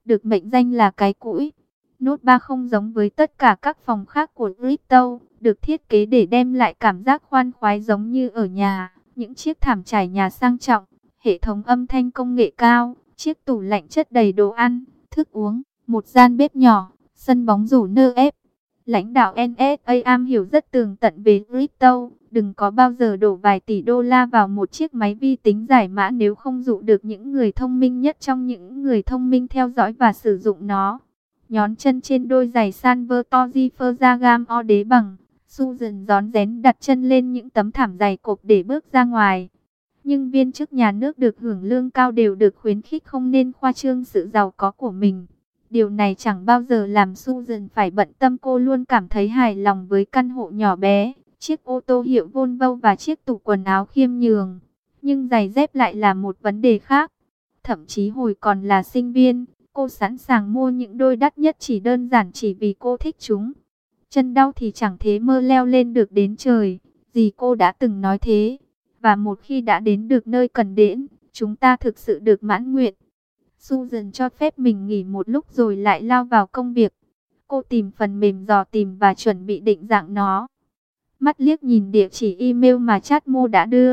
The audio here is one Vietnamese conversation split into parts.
được mệnh danh là cái cũi. Nốt 3 không giống với tất cả các phòng khác của Crypto, được thiết kế để đem lại cảm giác khoan khoái giống như ở nhà. Những chiếc thảm trải nhà sang trọng, hệ thống âm thanh công nghệ cao, chiếc tủ lạnh chất đầy đồ ăn, thức uống, một gian bếp nhỏ, sân bóng rổ nơ ép. Lãnh đạo NSA am hiểu rất tường tận về crypto, đừng có bao giờ đổ vài tỷ đô la vào một chiếc máy vi tính giải mã nếu không dụ được những người thông minh nhất trong những người thông minh theo dõi và sử dụng nó. Nhón chân trên đôi giày Sanvertoji Ferragamo đế bằng, Susan rón rén đặt chân lên những tấm thảm dày cộp để bước ra ngoài. Nhưng viên chức nhà nước được hưởng lương cao đều được khuyến khích không nên khoa trương sự giàu có của mình. Điều này chẳng bao giờ làm Susan phải bận tâm, cô luôn cảm thấy hài lòng với căn hộ nhỏ bé, chiếc ô tô hiệu Volvo và chiếc tủ quần áo khiêm nhường. Nhưng giày dép lại là một vấn đề khác. Thậm chí hồi còn là sinh viên, cô sẵn sàng mua những đôi đắt nhất đơn giản chỉ vì cô thích chúng. Chân đau thì chẳng thế mơ leo lên được đến trời, dì cô đã từng nói thế. Và một khi đã đến được nơi cần đến, chúng ta thực sự được mãn nguyện. Susan cho phép mình nghỉ một lúc rồi lại lao vào công việc. Cô tìm phần mềm dò tìm và chuẩn bị định dạng nó. Mắt liếc nhìn địa chỉ email mà Chatmo đã đưa.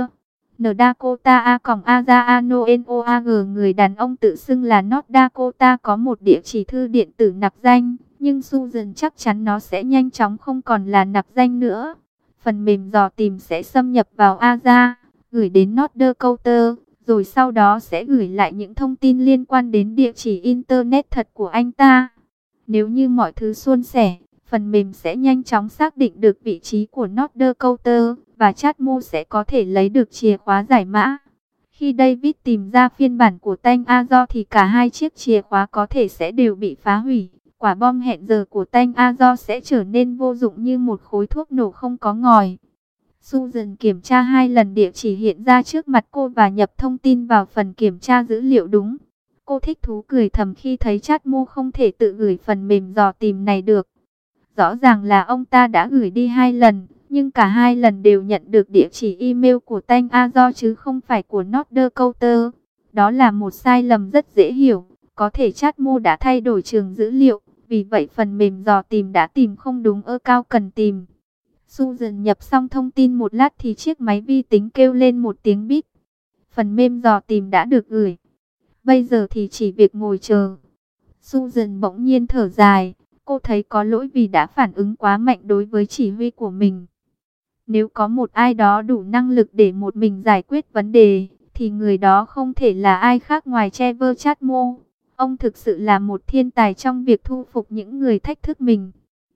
ndakota@azaanonoag, người đàn ông tự xưng là North Dakota có một địa chỉ thư điện tử nặc danh. Nhưng Susan chắc chắn nó sẽ nhanh chóng không còn là nặc danh nữa. Phần mềm dò tìm sẽ xâm nhập vào Aza, gửi đến North Dakota, rồi sau đó sẽ gửi lại những thông tin liên quan đến địa chỉ Internet thật của anh ta. Nếu như mọi thứ suôn sẻ, phần mềm sẽ nhanh chóng xác định được vị trí của North Dakota, và Chatmo sẽ có thể lấy được chìa khóa giải mã. Khi David tìm ra phiên bản của Tanh Azor thì cả hai chiếc chìa khóa có thể sẽ đều bị phá hủy. Quả bom hẹn giờ của Tanh Azor sẽ trở nên vô dụng như một khối thuốc nổ không có ngòi. Susan kiểm tra 2 lần địa chỉ hiện ra trước mặt cô và nhập thông tin vào phần kiểm tra dữ liệu đúng. Cô thích thú cười thầm khi thấy Chatmo không thể tự gửi phần mềm dò tìm này được. Rõ ràng là ông ta đã gửi đi 2 lần, nhưng cả 2 lần đều nhận được địa chỉ email của Tanh Azor chứ không phải của North Dakota. Đó là một sai lầm rất dễ hiểu, có thể Chatmo đã thay đổi trường dữ liệu, vì vậy phần mềm dò tìm đã tìm không đúng cao cần tìm. Susan nhập xong thông tin một lát thì chiếc máy vi tính kêu lên một tiếng bíp. Phần mềm dò tìm đã được gửi. Bây giờ thì chỉ việc ngồi chờ. Susan bỗng nhiên thở dài. Cô thấy có lỗi vì đã phản ứng quá mạnh đối với chỉ huy của mình. Nếu có một ai đó đủ năng lực để một mình giải quyết vấn đề, thì người đó không thể là ai khác ngoài Trevor Chatmo. Ông thực sự là một thiên tài trong việc thu phục những người thách thức mình.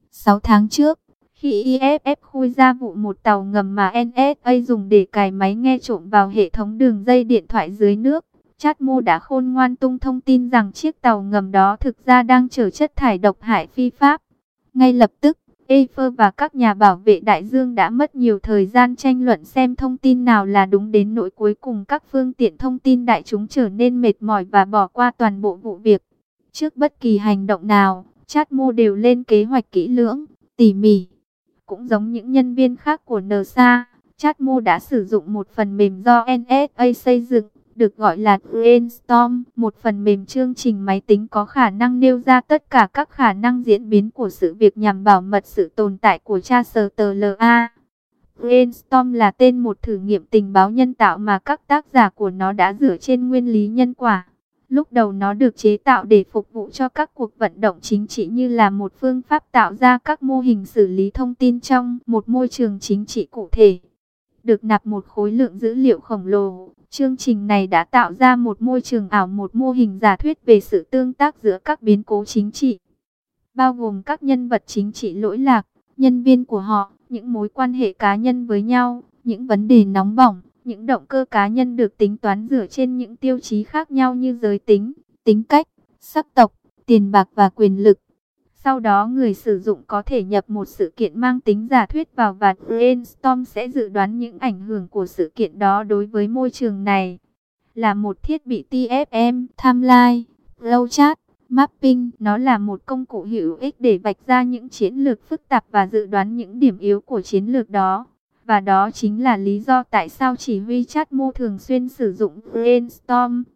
6 tháng trước, khi IFF khui ra vụ một tàu ngầm mà NSA dùng để cài máy nghe trộm vào hệ thống đường dây điện thoại dưới nước, Chatmo đã khôn ngoan tung thông tin rằng chiếc tàu ngầm đó thực ra đang chở chất thải độc hại phi pháp. Ngay lập tức, Eiffel và các nhà bảo vệ đại dương đã mất nhiều thời gian tranh luận xem thông tin nào là đúng, đến nỗi cuối cùng các phương tiện thông tin đại chúng trở nên mệt mỏi và bỏ qua toàn bộ vụ việc. Trước bất kỳ hành động nào, Chatmo đều lên kế hoạch kỹ lưỡng, tỉ mỉ. Cũng giống những nhân viên khác của NASA, Chatmo đã sử dụng một phần mềm do NSA xây dựng, được gọi là Brainstorm, một phần mềm chương trình máy tính có khả năng nêu ra tất cả các khả năng diễn biến của sự việc nhằm bảo mật sự tồn tại của ChatSTLA. Brainstorm là tên một thử nghiệm tình báo nhân tạo mà các tác giả của nó đã dựa trên nguyên lý nhân quả. Lúc đầu nó được chế tạo để phục vụ cho các cuộc vận động chính trị như là một phương pháp tạo ra các mô hình xử lý thông tin trong một môi trường chính trị cụ thể. Được nạp một khối lượng dữ liệu khổng lồ, chương trình này đã tạo ra một môi trường ảo, một mô hình giả thuyết về sự tương tác giữa các biến cố chính trị, bao gồm các nhân vật chính trị lỗi lạc, nhân viên của họ, những mối quan hệ cá nhân với nhau, những vấn đề nóng bỏng, những động cơ cá nhân được tính toán dựa trên những tiêu chí khác nhau như giới tính, tính cách, sắc tộc, tiền bạc và quyền lực. Sau đó người sử dụng có thể nhập một sự kiện mang tính giả thuyết vào và Brainstorm sẽ dự đoán những ảnh hưởng của sự kiện đó đối với môi trường này. Là một thiết bị TFM, Timeline, Flowchart, Mapping, nó là một công cụ hữu ích để vạch ra những chiến lược phức tạp và dự đoán những điểm yếu của chiến lược đó. Và đó chính là lý do tại sao chỉ huy Chatmo thường xuyên sử dụng Brainstorm.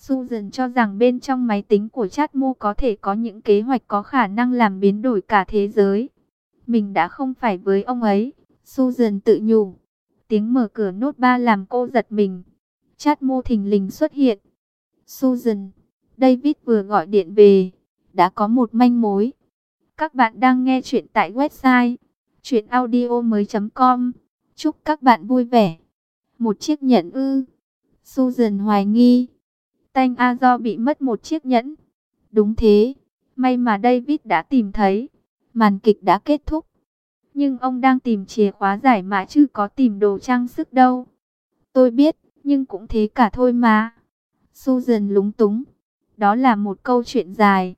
Susan cho rằng bên trong máy tính của Chatmo có thể có những kế hoạch có khả năng làm biến đổi cả thế giới. Mình đã không phải với ông ấy, Susan tự nhủ. Tiếng mở cửa nốt 3 làm cô giật mình. Chatmo thình lình xuất hiện. Susan, David vừa gọi điện về, đã có một manh mối. Các bạn đang nghe chuyện tại website chuyenaudio.com. Chúc các bạn vui vẻ. Một chiếc nhẫn ư? Susan hoài nghi. Tanh Azor bị mất một chiếc nhẫn. Đúng thế, may mà David đã tìm thấy. Màn kịch đã kết thúc. Nhưng ông đang tìm chìa khóa giải mã chứ có tìm đồ trang sức đâu. Tôi biết, nhưng cũng thế cả thôi mà. Susan lúng túng. Đó là một câu chuyện dài.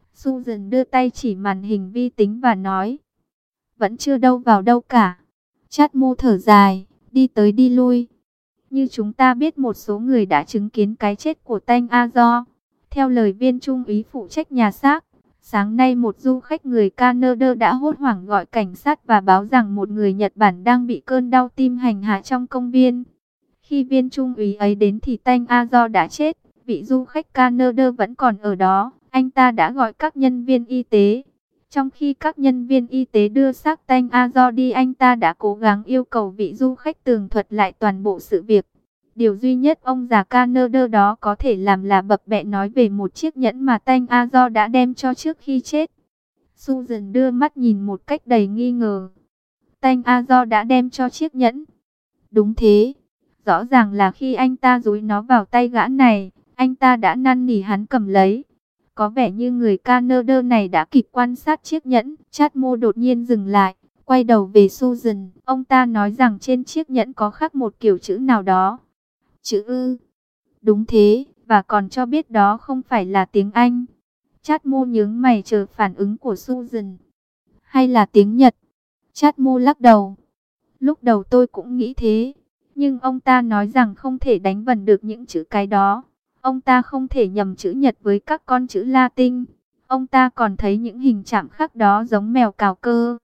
Susan đưa tay chỉ màn hình vi tính và nói. Vẫn chưa đâu vào đâu cả. Chatmo thở dài, đi tới đi lui. Như chúng ta biết một số người đã chứng kiến cái chết của Tanh Azor. Theo lời viên trung úy phụ trách nhà xác, sáng nay một du khách người Canada đã hốt hoảng gọi cảnh sát và báo rằng một người Nhật Bản đang bị cơn đau tim hành hạ trong công viên. Khi viên trung úy ấy đến thì Tanh Azor đã chết, vị du khách Canada vẫn còn ở đó. Anh ta đã gọi các nhân viên y tế. Trong khi các nhân viên y tế đưa xác Tanh Azor đi, anh ta đã cố gắng yêu cầu vị du khách tường thuật lại toàn bộ sự việc. Điều duy nhất ông già Canada đó có thể làm là bập bẹ nói về một chiếc nhẫn mà Tanh Azor đã đem cho trước khi chết. Susan đưa mắt nhìn một cách đầy nghi ngờ. Tanh Azor đã đem cho chiếc nhẫn. Đúng thế. Rõ ràng là khi anh ta dúi nó vào tay gã này, anh ta đã năn nỉ hắn cầm lấy. Có vẻ như người Canada này đã kịp quan sát chiếc nhẫn. Chatmo đột nhiên dừng lại, quay đầu về Susan. Ông ta nói rằng trên chiếc nhẫn có khắc một kiểu chữ nào đó. Chữ ư? Đúng thế, và còn cho biết đó không phải là tiếng Anh. Chatmo nhướng mày chờ phản ứng của Susan. Hay là tiếng Nhật? Chatmo lắc đầu. Lúc đầu tôi cũng nghĩ thế, nhưng ông ta nói rằng không thể đánh vần được những chữ cái đó. Ông ta không thể nhầm chữ Nhật với các con chữ Latin. Ông ta còn thấy những hình chạm khắc đó giống mèo cào cơ.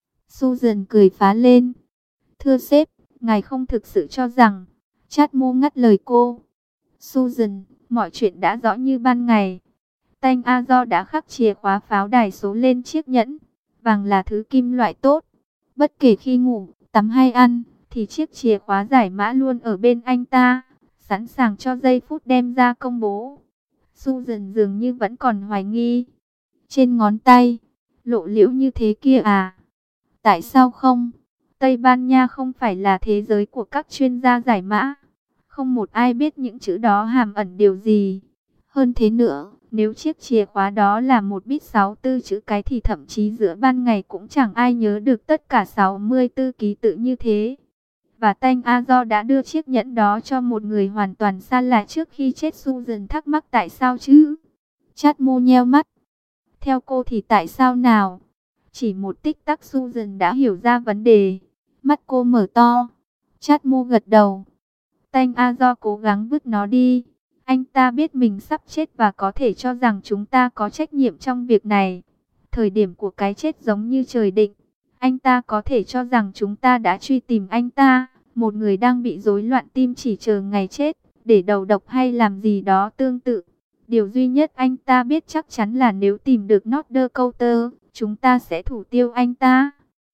Susan cười phá lên. Thưa sếp, ngài không thực sự cho rằng... Chatmo ngắt lời cô. Susan, mọi chuyện đã rõ như ban ngày. Tanh Azor đã khắc chìa khóa pháo đài số lên chiếc nhẫn. Vàng là thứ kim loại tốt. Bất kể khi ngủ, tắm hay ăn, thì chiếc chìa khóa giải mã luôn ở bên anh ta, sẵn sàng cho giây phút đem ra công bố. Susan dường như vẫn còn hoài nghi. Trên ngón tay, lộ liễu như thế kia à? Tại sao không? Tây Ban Nha không phải là thế giới của các chuyên gia giải mã. Không một ai biết những chữ đó hàm ẩn điều gì. Hơn thế nữa, nếu chiếc chìa khóa đó là một bit 64 chữ cái thì thậm chí giữa ban ngày cũng chẳng ai nhớ được tất cả 64 ký tự như thế. Và Tanh Azor đã đưa chiếc nhẫn đó cho một người hoàn toàn xa lạ trước khi chết. Susan thắc mắc tại sao chứ? Chatmo nheo mắt. Theo cô thì tại sao nào? Chỉ một tích tắc Susan đã hiểu ra vấn đề. Mắt cô mở to. Chatmo gật đầu. Tanh Azor cố gắng vứt nó đi. Anh ta biết mình sắp chết và có thể cho rằng chúng ta có trách nhiệm trong việc này. Thời điểm của cái chết giống như trời định. Anh ta có thể cho rằng chúng ta đã truy tìm anh ta, một người đang bị rối loạn tim chỉ chờ ngày chết, để đầu độc hay làm gì đó tương tự. Điều duy nhất anh ta biết chắc chắn là nếu tìm được Nordercoulter, chúng ta sẽ thủ tiêu anh ta.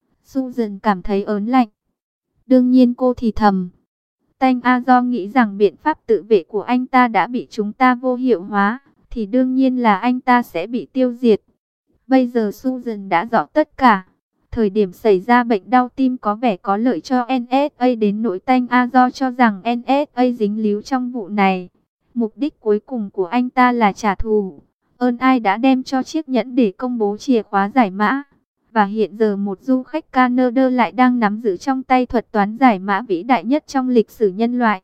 Susan cảm thấy ớn lạnh. Đương nhiên cô thì thầm. Tanh Azor nghĩ rằng biện pháp tự vệ của anh ta đã bị chúng ta vô hiệu hóa, thì đương nhiên là anh ta sẽ bị tiêu diệt. Bây giờ Susan đã rõ tất cả. Thời điểm xảy ra bệnh đau tim có vẻ có lợi cho NSA đến nỗi Tanh Azor cho rằng NSA dính líu trong vụ này. Mục đích cuối cùng của anh ta là trả thù. Ơn ai đã đem cho chiếc nhẫn để công bố chìa khóa giải mã. Và hiện giờ một du khách Canada lại đang nắm giữ trong tay thuật toán giải mã vĩ đại nhất trong lịch sử nhân loại.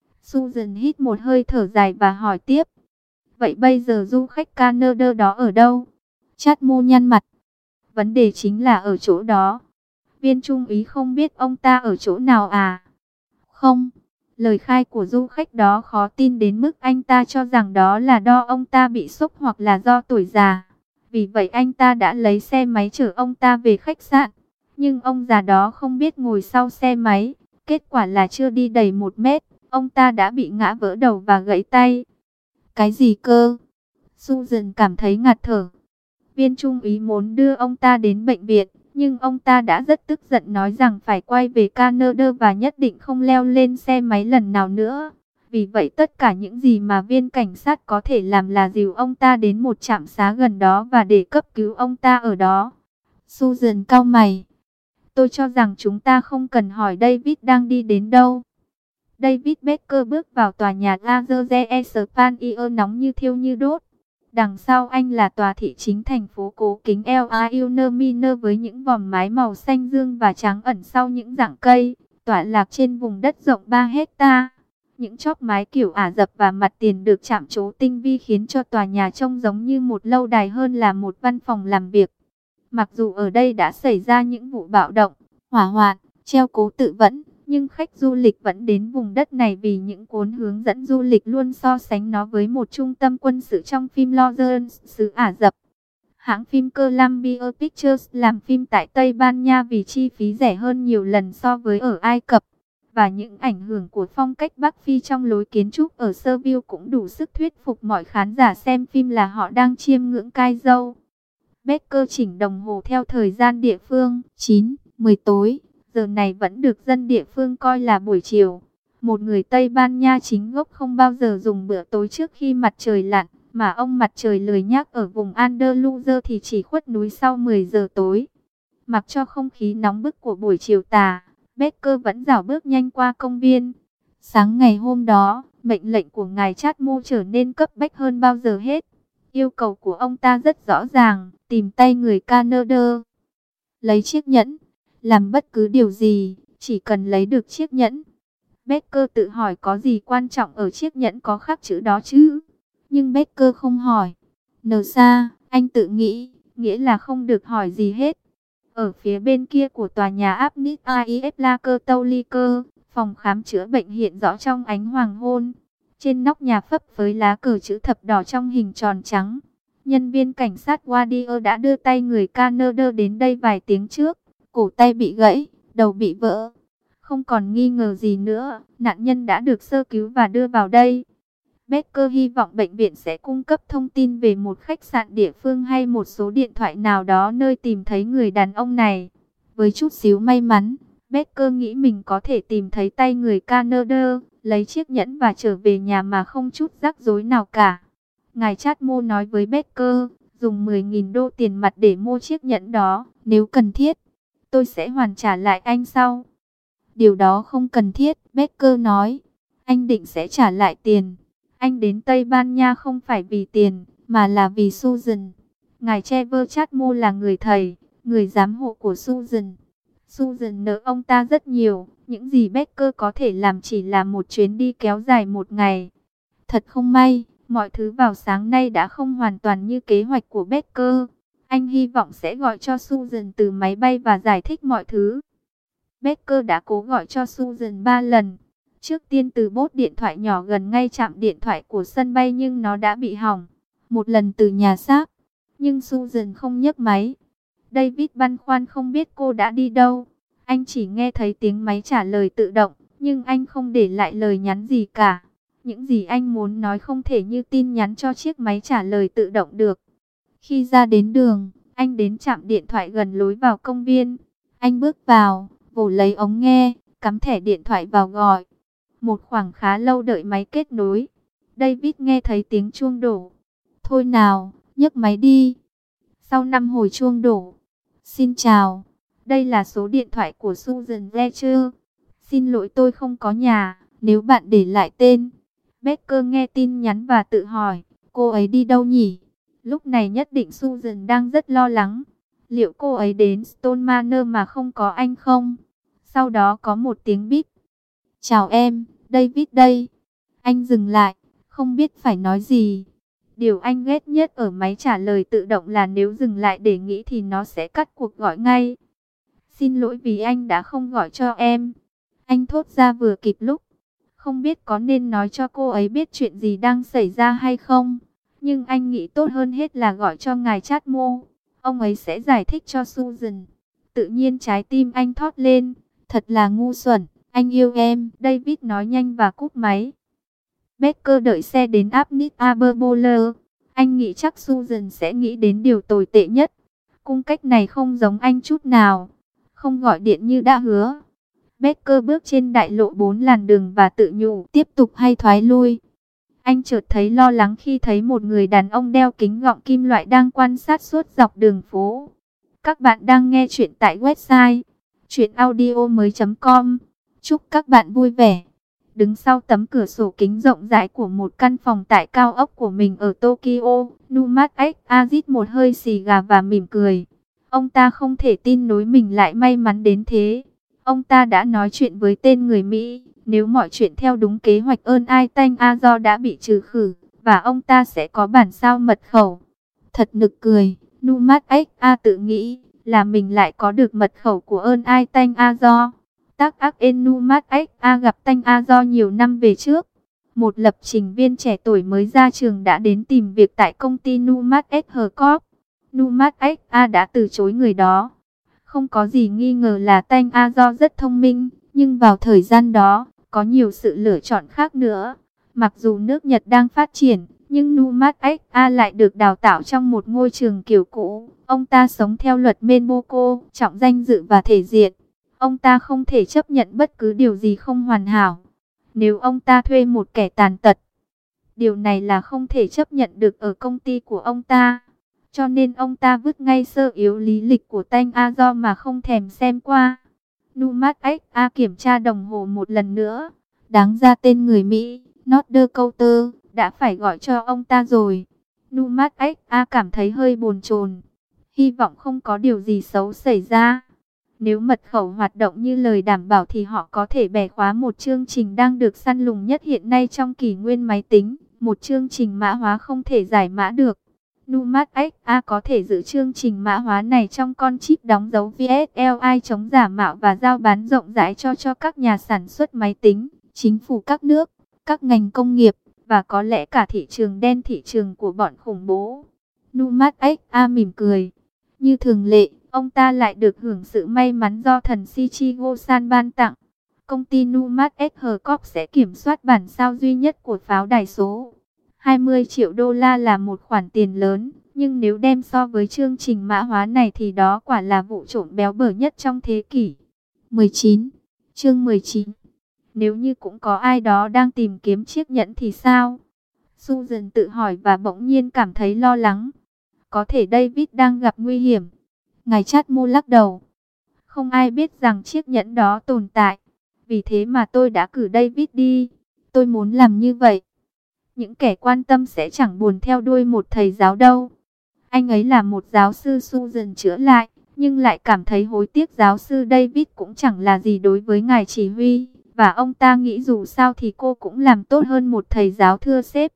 Susan hít một hơi thở dài và hỏi tiếp. Vậy bây giờ du khách Canada đó ở đâu? Chatmo nhăn mặt. Vấn đề chính là ở chỗ đó. Viên trung úy không biết ông ta ở chỗ nào à? Không. Lời khai của du khách đó khó tin đến mức anh ta cho rằng đó là do ông ta bị sốc hoặc là do tuổi già. Vì vậy anh ta đã lấy xe máy chở ông ta về khách sạn. Nhưng ông già đó không biết ngồi sau xe máy. Kết quả là chưa đi đầy 1 mét, ông ta đã bị ngã vỡ đầu và gãy tay. Cái gì cơ? Susan cảm thấy ngạt thở. Viên trung úy muốn đưa ông ta đến bệnh viện, nhưng ông ta đã rất tức giận nói rằng phải quay về Canada và nhất định không leo lên xe máy lần nào nữa. Vì vậy tất cả những gì mà viên cảnh sát có thể làm là dìu ông ta đến một trạm xá gần đó và để cấp cứu ông ta ở đó. Susan cau mày. Tôi cho rằng chúng ta không cần hỏi David đang đi đến đâu. David Baker bước vào tòa nhà Lazer Espanier nóng như thiêu như đốt. Đằng sau anh là tòa thị chính thành phố cố kính El Ayuneminer với những vòm mái màu xanh dương và trắng ẩn sau những rặng cây, tọa lạc trên vùng đất rộng 3 hecta. Những chóp mái kiểu Ả Rập và mặt tiền được chạm trổ tinh vi khiến cho tòa nhà trông giống như một lâu đài hơn là một văn phòng làm việc. Mặc dù ở đây đã xảy ra những vụ bạo động, hỏa hoạn, treo cố tự vẫn, nhưng khách du lịch vẫn đến vùng đất này vì những cuốn hướng dẫn du lịch luôn so sánh nó với một trung tâm quân sự trong phim Lawrence xứ Ả Rập. Hãng phim Columbia Pictures làm phim tại Tây Ban Nha vì chi phí rẻ hơn nhiều lần so với ở Ai Cập. Và những ảnh hưởng của phong cách Bắc Phi trong lối kiến trúc ở Seville cũng đủ sức thuyết phục mọi khán giả xem phim là họ đang chiêm ngưỡng Cairo. Baker chỉnh đồng hồ theo thời gian địa phương, 9:10 tối. Giờ này vẫn được dân địa phương coi là buổi chiều. Một người Tây Ban Nha chính gốc không bao giờ dùng bữa tối trước khi mặt trời lặn, mà ông mặt trời lười nhác ở vùng Andalusia thì chỉ khuất núi sau 10 giờ tối. Mặc cho không khí nóng bức của buổi chiều tà, Baker vẫn dạo bước nhanh qua công viên. Sáng ngày hôm đó, mệnh lệnh của ngài Chadmo trở nên cấp bách hơn bao giờ hết. Yêu cầu của ông ta rất rõ ràng, tìm tay người Canada, lấy chiếc nhẫn. Làm bất cứ điều gì, chỉ cần lấy được chiếc nhẫn. Baker tự hỏi có gì quan trọng ở chiếc nhẫn có khắc chữ đó chứ. Nhưng Baker không hỏi. Nsa, anh tự nghĩ, nghĩa là không được hỏi gì hết. Ở phía bên kia của tòa nhà Apnis AIF La Catholique, phòng khám chữa bệnh hiện rõ trong ánh hoàng hôn. Trên nóc nhà phấp phới lá cờ chữ thập đỏ trong hình tròn trắng. Nhân viên cảnh sát Wardier đã đưa tay người Canada đến đây vài tiếng trước. Cổ tay bị gãy, đầu bị vỡ. Không còn nghi ngờ gì nữa, nạn nhân đã được sơ cứu và đưa vào đây. Baker hy vọng bệnh viện sẽ cung cấp thông tin về một khách sạn địa phương hay một số điện thoại nào đó nơi tìm thấy người đàn ông này. Với chút xíu may mắn, Baker nghĩ mình có thể tìm thấy tay người Canada, lấy chiếc nhẫn và trở về nhà mà không chút rắc rối nào cả. Ngài Chadmo nói với Baker, dùng 10.000 đô tiền mặt để mua chiếc nhẫn đó, nếu cần thiết. Tôi sẽ hoàn trả lại anh sau. Điều đó không cần thiết, Baker nói. Anh định sẽ trả lại tiền. Anh đến Tây Ban Nha không phải vì tiền, mà là vì Susan. Ngài Trevor Chadmo là người thầy, người giám hộ của Susan. Susan nợ ông ta rất nhiều. Những gì Baker có thể làm chỉ là một chuyến đi kéo dài một ngày. Thật không may, mọi thứ vào sáng nay đã không hoàn toàn như kế hoạch của Baker. Anh hy vọng sẽ gọi cho Susan từ máy bay và giải thích mọi thứ. Baker đã cố gọi cho Susan 3 lần. Trước tiên từ bốt điện thoại nhỏ gần ngay trạm điện thoại của sân bay nhưng nó đã bị hỏng. Một lần từ nhà xác, nhưng Susan không nhấc máy. David băn khoăn không biết cô đã đi đâu. Anh chỉ nghe thấy tiếng máy trả lời tự động, nhưng anh không để lại lời nhắn gì cả. Những gì anh muốn nói không thể như tin nhắn cho chiếc máy trả lời tự động được. Khi ra đến đường, anh đến trạm điện thoại gần lối vào công viên. Anh bước vào, vồ lấy ống nghe, cắm thẻ điện thoại vào gọi. Một khoảng khá lâu đợi máy kết nối. David nghe thấy tiếng chuông đổ. Thôi nào, nhấc máy đi. Sau 5 hồi chuông đổ. Xin chào, đây là số điện thoại của Susan Fletcher. Xin lỗi tôi không có nhà, nếu bạn để lại tên. Baker nghe tin nhắn và tự hỏi, cô ấy đi đâu nhỉ? Lúc này nhất định Susan đang rất lo lắng. Liệu cô ấy đến Stone Manor mà không có anh không? Sau đó có một tiếng bíp. Chào em, David đây. Anh dừng lại, không biết phải nói gì. Điều anh ghét nhất ở máy trả lời tự động là nếu dừng lại để nghĩ thì nó sẽ cắt cuộc gọi ngay. Xin lỗi vì anh đã không gọi cho em. Anh thốt ra vừa kịp lúc. Không biết có nên nói cho cô ấy biết chuyện gì đang xảy ra hay không. Nhưng anh nghĩ tốt hơn hết là gọi cho ngài Chadmo. Ông ấy sẽ giải thích cho Susan. Tự nhiên trái tim anh thót lên. Thật là ngu xuẩn. Anh yêu em. David nói nhanh và cúp máy. Becker đợi xe đến Apnis Aberboller. Anh nghĩ chắc Susan sẽ nghĩ đến điều tồi tệ nhất. Cung cách này không giống anh chút nào. Không gọi điện như đã hứa. Becker bước trên đại lộ 4 làn đường và tự nhủ tiếp tục hay thoái lui. Anh chợt thấy lo lắng khi thấy một người đàn ông đeo kính gọng kim loại đang quan sát suốt dọc đường phố. Các bạn đang nghe chuyện tại website chuyenaudio.com. Chúc các bạn vui vẻ. Đứng sau tấm cửa sổ kính rộng rãi của một căn phòng tại cao ốc của mình ở Tokyo, Numat X rít một hơi xì gà và mỉm cười. Ông ta không thể tin nối mình lại may mắn đến thế. Ông ta đã nói chuyện với tên người Mỹ. Nếu mọi chuyện theo đúng kế hoạch ơn ai tanh Azo đã bị trừ khử, và ông ta sẽ có bản sao mật khẩu. Thật nực cười, Numat X tự nghĩ là mình lại có được mật khẩu của ơn ai tanh Azo. Tác ác en Numat X gặp tanh Azo nhiều năm về trước. Một lập trình viên trẻ tuổi mới ra trường đã đến tìm việc tại công ty Numat X Corp. Numat X đã từ chối người đó. Không có gì nghi ngờ là tanh Azo rất thông minh, nhưng vào thời gian đó, có nhiều sự lựa chọn khác nữa. Mặc dù nước Nhật đang phát triển, nhưng Numat X lại được đào tạo trong một ngôi trường kiểu cũ. Ông ta sống theo luật Menboko, trọng danh dự và thể diện. Ông ta không thể chấp nhận bất cứ điều gì không hoàn hảo. Nếu ông ta thuê một kẻ tàn tật, điều này là không thể chấp nhận được ở công ty của ông ta. Cho nên ông ta vứt ngay sơ yếu lý lịch của tanh Azo mà không thèm xem qua. Numat X kiểm tra đồng hồ một lần nữa. Đáng ra tên người Mỹ, Nordercoulter, đã phải gọi cho ông ta rồi. Numat X cảm thấy hơi bồn chồn. Hy vọng không có điều gì xấu xảy ra. Nếu mật khẩu hoạt động như lời đảm bảo thì họ có thể bẻ khóa một chương trình đang được săn lùng nhất hiện nay trong kỷ nguyên máy tính. Một chương trình mã hóa không thể giải mã được. Numat X có thể giữ chương trình mã hóa này trong con chip đóng dấu VSLI chống giả mạo và giao bán rộng rãi cho các nhà sản xuất máy tính, chính phủ các nước, các ngành công nghiệp, và có lẽ cả thị trường đen, thị trường của bọn khủng bố. Numat X mỉm cười. Như thường lệ, ông ta lại được hưởng sự may mắn do thần Shichigo-san ban tặng. Công ty Numat X Corp sẽ kiểm soát bản sao duy nhất của pháo đài số. 20 triệu đô la là một khoản tiền lớn, nhưng nếu đem so với chương trình mã hóa này thì đó quả là vụ trộm béo bở nhất trong thế kỷ 19. Chương 19. Nếu như cũng có ai đó đang tìm kiếm chiếc nhẫn thì sao? Susan tự hỏi và bỗng nhiên cảm thấy lo lắng. Có thể David đang gặp nguy hiểm. Ngài Chadmo lắc đầu. Không ai biết rằng chiếc nhẫn đó tồn tại. Vì thế mà tôi đã cử David đi. Tôi muốn làm như vậy. Những kẻ quan tâm sẽ chẳng buồn theo đuôi một thầy giáo đâu. Anh ấy là một giáo sư, Susan chữa lại, nhưng lại cảm thấy hối tiếc. Giáo sư David cũng chẳng là gì đối với ngài chỉ huy, và ông ta nghĩ dù sao thì cô cũng làm tốt hơn một thầy giáo, thưa sếp.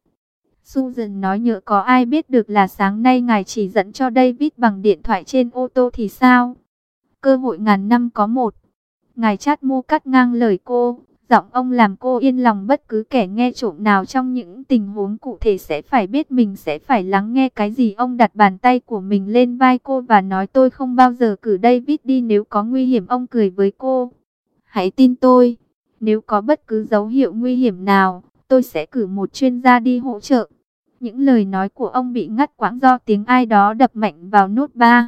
Susan nói, nhỡ có ai biết được là sáng nay ngài chỉ dẫn cho David bằng điện thoại trên ô tô thì sao? Cơ hội ngàn năm có một. Ngài Chadmo cắt ngang lời cô. Giọng ông làm cô yên lòng. Bất cứ kẻ nghe trộm nào trong những tình huống cụ thể sẽ phải biết mình sẽ phải lắng nghe cái gì. Ông đặt bàn tay của mình lên vai cô và nói, tôi không bao giờ cử David đi nếu có nguy hiểm. Ông cười với cô. Hãy tin tôi. Nếu có bất cứ dấu hiệu nguy hiểm nào, tôi sẽ cử một chuyên gia đi hỗ trợ. Những lời nói của ông bị ngắt quãng do tiếng ai đó đập mạnh vào nút 3.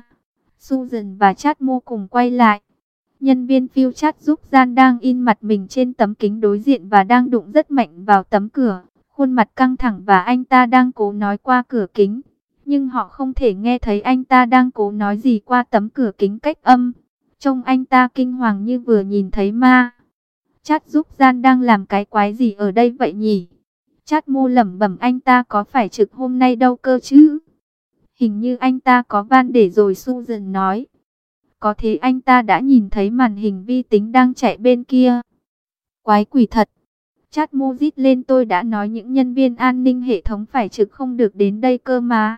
Susan và Chadmo cùng quay lại. Nhân viên phiêu chat giúp Gian đang in mặt mình trên tấm kính đối diện và đang đụng rất mạnh vào tấm cửa. Khuôn mặt căng thẳng và anh ta đang cố nói qua cửa kính. Nhưng họ không thể nghe thấy anh ta đang cố nói gì qua tấm cửa kính cách âm. Trông anh ta kinh hoàng như vừa nhìn thấy ma. Chat giúp Gian đang làm cái quái gì ở đây vậy nhỉ? Chadmo lẩm bẩm, anh ta có phải trực hôm nay đâu cơ chứ? Hình như anh ta có van để rồi, Susan nói. Có thế anh ta đã nhìn thấy màn hình vi tính đang chạy bên kia. Quái quỷ thật. Chadmo rít lên, tôi đã nói những nhân viên an ninh hệ thống phải trực không được đến đây cơ mà.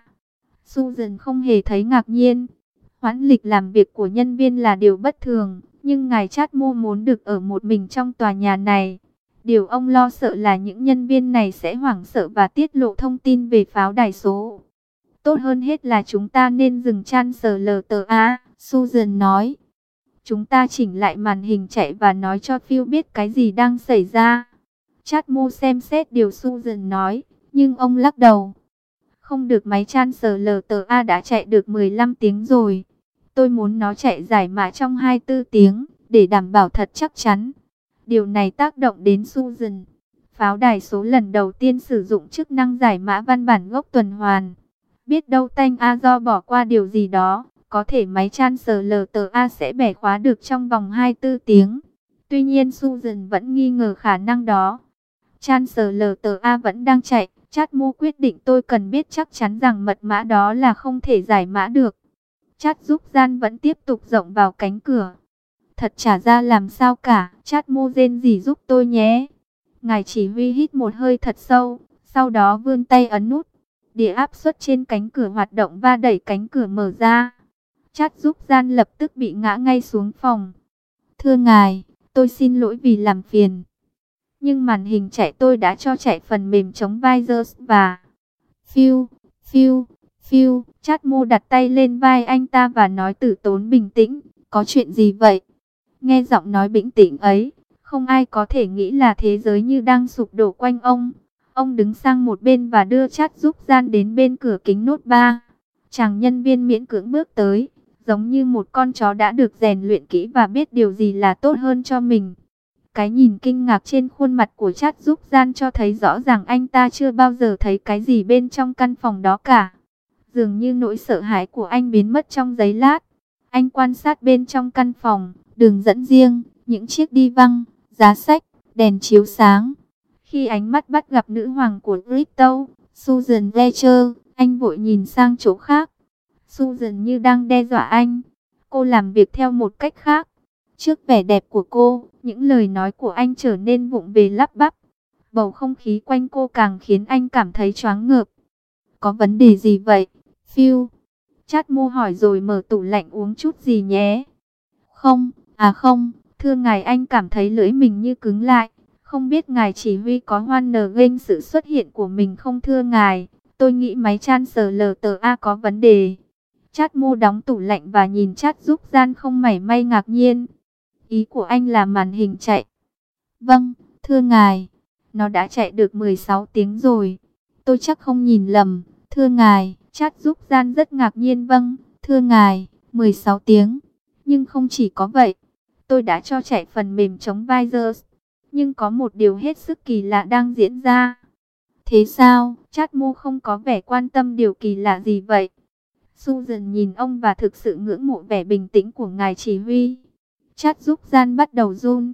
Susan không hề thấy ngạc nhiên. Hoãn lịch làm việc của nhân viên là điều bất thường, nhưng ngài Chadmo muốn được ở một mình trong tòa nhà này. Điều ông lo sợ là những nhân viên này sẽ hoảng sợ và tiết lộ thông tin về pháo đài số. Tốt hơn hết là chúng ta nên dừng ChancellorsA, Susan nói. Chúng ta chỉnh lại màn hình chạy và nói cho Phil biết cái gì đang xảy ra. Chat Mô xem xét điều Susan nói, nhưng ông lắc đầu. Không được, máy Translator đã chạy được 15 tiếng rồi. Tôi muốn nó chạy giải mã trong 24 tiếng, để đảm bảo thật chắc chắn. Điều này tác động đến Susan. Pháo đài số lần đầu tiên sử dụng chức năng giải mã văn bản gốc tuần hoàn. Biết đâu Tanh A do bỏ qua điều gì đó, có thể máy Translator sẽ bẻ khóa được trong vòng 24 tiếng. Tuy nhiên Susan vẫn nghi ngờ khả năng đó. Translator vẫn đang chạy. Chat Mô quyết định tôi cần biết chắc chắn rằng mật mã đó là không thể giải mã được. Chat giúp gian vẫn tiếp tục rộng vào cánh cửa. Thật chả ra làm sao cả. Chat Mô rên rỉ giúp tôi nhé. Ngài chỉ huy hít một hơi thật sâu, sau đó vươn tay ấn nút. Đĩa áp suất trên cánh cửa hoạt động và đẩy cánh cửa mở ra. Chat giúp gian lập tức bị ngã ngay xuống phòng. Thưa ngài, tôi xin lỗi vì làm phiền. Nhưng màn hình chạy tôi đã cho chạy phần mềm chống virus và... Phiu. Chat Mô đặt tay lên vai anh ta và nói từ tốn bình tĩnh. Có chuyện gì vậy? Nghe giọng nói bình tĩnh ấy, không ai có thể nghĩ là thế giới như đang sụp đổ quanh ông. Ông đứng sang một bên và đưa Chat giúp gian đến bên cửa kính nốt 3. Chàng nhân viên miễn cưỡng bước tới, giống như một con chó đã được rèn luyện kỹ và biết điều gì là tốt hơn cho mình. Cái nhìn kinh ngạc trên khuôn mặt của Chat giúp gian cho thấy rõ ràng anh ta chưa bao giờ thấy cái gì bên trong căn phòng đó cả. Dường như nỗi sợ hãi của anh biến mất trong giây lát. Anh quan sát bên trong căn phòng, đường dẫn riêng, những chiếc đi văng, giá sách, đèn chiếu sáng. Khi ánh mắt bắt gặp nữ hoàng của Crypto, Susan Fletcher, anh vội nhìn sang chỗ khác. Susan như đang đe dọa anh. Cô làm việc theo một cách khác. Trước vẻ đẹp của cô, những lời nói của anh trở nên vụng về lắp bắp. Bầu không khí quanh cô càng khiến anh cảm thấy choáng ngợp. Có vấn đề gì vậy, Phil? Chat Mô hỏi rồi mở tủ lạnh uống chút gì nhé. Không, thưa ngài, anh cảm thấy lưỡi mình như cứng lại. Không biết ngài chỉ huy có hoan nghênh sự xuất hiện của mình không thưa ngài? Tôi nghĩ máy Translator có vấn đề. Chat Mô đóng tủ lạnh và nhìn Chat giúp gian không mảy may ngạc nhiên. Ý của anh là màn hình chạy. Vâng, thưa ngài. Nó đã chạy được 16 tiếng rồi. Tôi chắc không nhìn lầm, thưa ngài. Chat giúp gian rất ngạc nhiên. Vâng, thưa ngài, 16 tiếng. Nhưng không chỉ có vậy. Tôi đã cho chạy phần mềm chống virus. Nhưng có một điều hết sức kỳ lạ đang diễn ra. Thế sao? Chat Mô không có vẻ quan tâm điều kỳ lạ gì vậy. Susan nhìn ông và thực sự ngưỡng mộ vẻ bình tĩnh của ngài chỉ huy. Chat giúp gian bắt đầu run.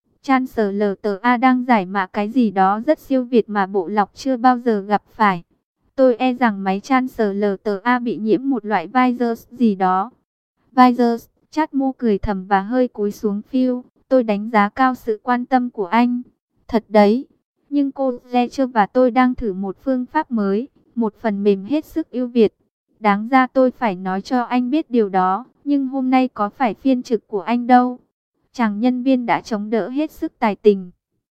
Translator đang giải mã cái gì đó rất siêu việt mà bộ lọc chưa bao giờ gặp phải. Tôi e rằng máy Translator bị nhiễm một loại virus gì đó. Virus, Chat Mô cười thầm và hơi cúi xuống phiu. Tôi đánh giá cao sự quan tâm của anh. Thật đấy. Nhưng cô Fletcher và tôi đang thử một phương pháp mới, một phần mềm hết sức ưu việt. Đáng ra tôi phải nói cho anh biết điều đó, nhưng hôm nay có phải phiên trực của anh đâu. Chàng nhân viên đã chống đỡ hết sức tài tình.